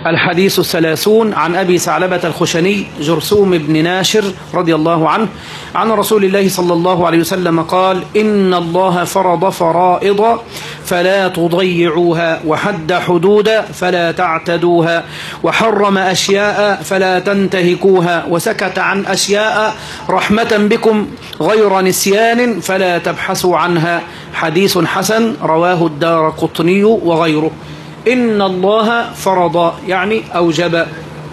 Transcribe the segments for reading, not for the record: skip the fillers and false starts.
الحديث 30 عن أبي ثعلبة الخشني جرثوم بن ناشر رضي الله عنه عن رسول الله صلى الله عليه وسلم قال: إن الله فرض فرائض فلا تضيعوها، وحد حدود فلا تعتدوها، وحرم أشياء فلا تنتهكوها، وسكت عن أشياء رحمة بكم غير نسيان فلا تبحثوا عنها. حديث حسن رواه الدارقطني وغيره. إن الله فرض يعني أوجب.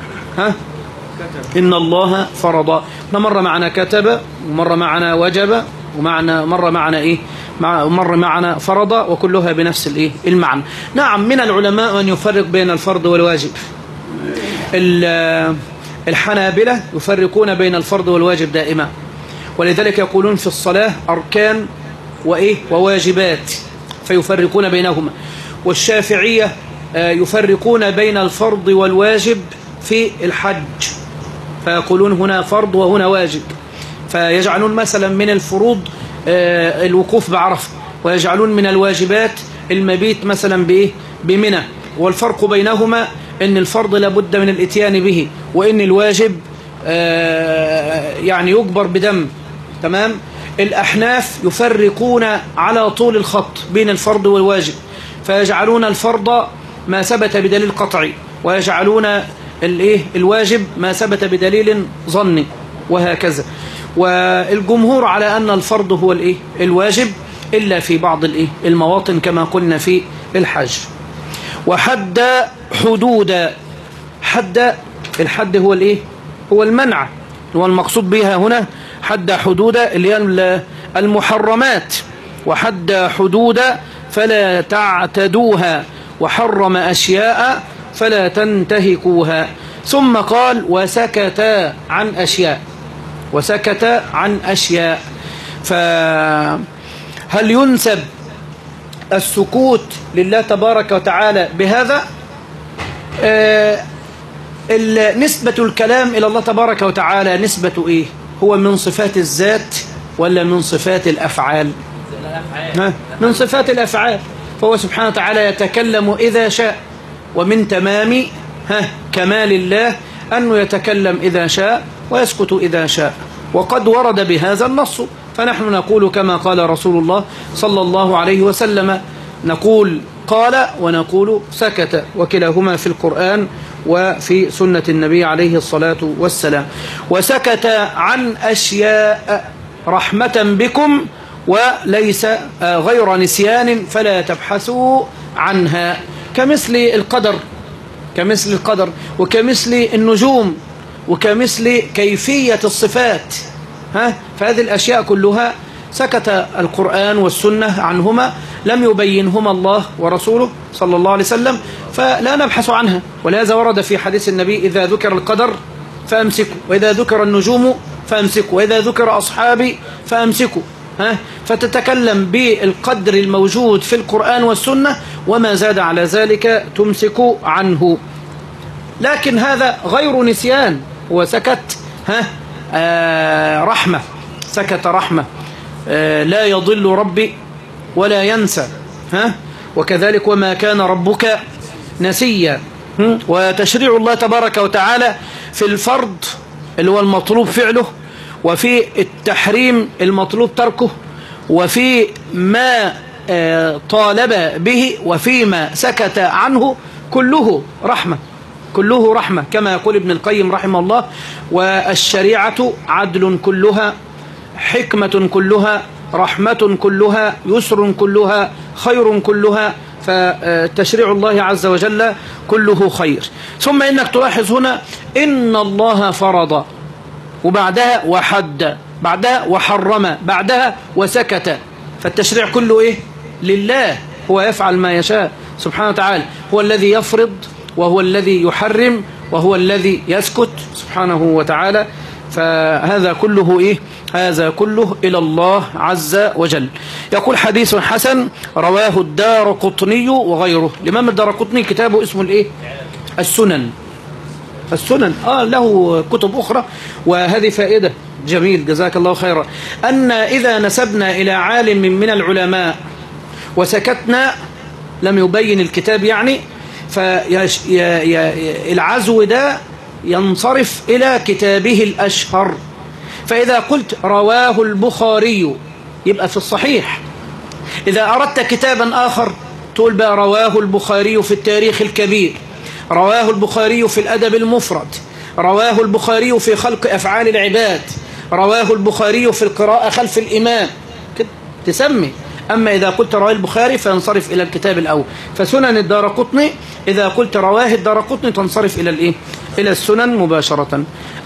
إن الله فرض، مرة معنا كتب، ومرة معنا وجب، مرة معنا إيه؟ مرة معنا فرض، وكلها بنفس الإيه؟ المعنى. نعم، من العلماء من يفرق بين الفرض والواجب. الحنابلة يفرقون بين الفرض والواجب دائما، ولذلك يقولون في الصلاة أركان وإيه؟ وواجبات، فيفرقون بينهما. والشافعية يفرقون بين الفرض والواجب في الحج، فيقولون هنا فرض وهنا واجب، فيجعلون مثلا من الفروض الوقوف بعرفة، ويجعلون من الواجبات المبيت مثلا بإيه؟ بمنى. والفرق بينهما أن الفرض لابد من الاتيان به، وأن الواجب يعني يجبر بدم. تمام. الأحناف يفرقون على طول الخط بين الفرض والواجب، فيجعلون الفرض ما ثبت بدليل قطعي، ويجعلون الواجب ما ثبت بدليل ظني، وهكذا. والجمهور على أن الفرض هو الواجب، إلا في بعض المواطن كما قلنا في الحج. وحد حدود، الحد هو هو المنع، هو المقصود بها هنا حد حدود اللي هي المحرمات. وحد حدود فلا تعتدوها، وحرم أشياء فلا تنتهكوها. ثم قال: وسكت عن أشياء. وسكت عن أشياء. فهل ينسب السكوت لله تبارك وتعالى بهذا؟ نسبة الكلام إلى الله تبارك وتعالى نسبة إيه؟ هو من صفات الذات ولا من صفات الأفعال؟ من صفات الأفعال. فهو سبحانه وتعالى يتكلم إذا شاء، ومن تمام كمال الله أنه يتكلم إذا شاء ويسكت إذا شاء، وقد ورد بهذا النص. فنحن نقول كما قال رسول الله صلى الله عليه وسلم، نقول قال ونقول سكت، وكلاهما في القرآن وفي سنة النبي عليه الصلاة والسلام. وسكت عن أشياء رحمة بكم وليس غير نسيان فلا تبحثوا عنها، كمثل القدر وكمثل النجوم وكمثل كيفية الصفات. فهذه الأشياء كلها سكت القرآن والسنة عنهما، لم يبينهما الله ورسوله صلى الله عليه وسلم، فلا نبحث عنها. ولهذا ورد في حديث النبي: إذا ذكر القدر فأمسكوا، وإذا ذكر النجوم فأمسكوا، وإذا ذكر أصحابي فأمسكوا. فتتكلم بالقدر الموجود في القرآن والسنة، وما زاد على ذلك تمسك عنه. لكن هذا غير نسيان، هو سكت رحمة، سكت رحمة. لا يضل ربي ولا ينسى. وكذلك وما كان ربك نسيا. وتشريع الله تبارك وتعالى في الفرض اللي هو المطلوب فعله، وفي التحريم المطلوب تركه، وفي ما طالب به، وفيما سكت عنه، كله رحمة، كله رحمة، كما يقول ابن القيم رحمه الله: والشريعة عدل كلها، حكمة كلها، رحمة كلها، يسر كلها، خير كلها. فتشريع الله عز وجل كله خير. ثم إنك تلاحظ هنا: إن الله فرض، وبعدها وحد، بعدها وحرم، بعدها وسكت. فالتشريع كله لله، هو يفعل ما يشاء سبحانه وتعالى، هو الذي يفرض وهو الذي يحرم وهو الذي يسكت سبحانه وتعالى. فهذا كله هذا كله إلى الله عز وجل. يقول: حديث حسن رواه الدارقطني وغيره. الإمام الدارقطني كتابه اسمه السنن. له كتب أخرى. وهذه فائدة جميل، جزاك الله خيرا، أن إذا نسبنا إلى عالم من العلماء وسكتنا، لم يبين الكتاب يعني، فالعزو ده ينصرف إلى كتابه الأشهر. فإذا قلت رواه البخاري يبقى في الصحيح. إذا أردت كتابا آخر تقول بقى رواه البخاري في التاريخ الكبير، رواه البخاري في الأدب المفرد، رواه البخاري في خلق أفعال العباد، رواه البخاري في القراءة خلف الإمام، كده تسمي. أما إذا قلت رواه البخاري فينصرف إلى الكتاب الأول. فسنن الدارقطني إذا قلت رواه الدارقطني تنصرف إلى الإيه؟ إلى السنن مباشرة.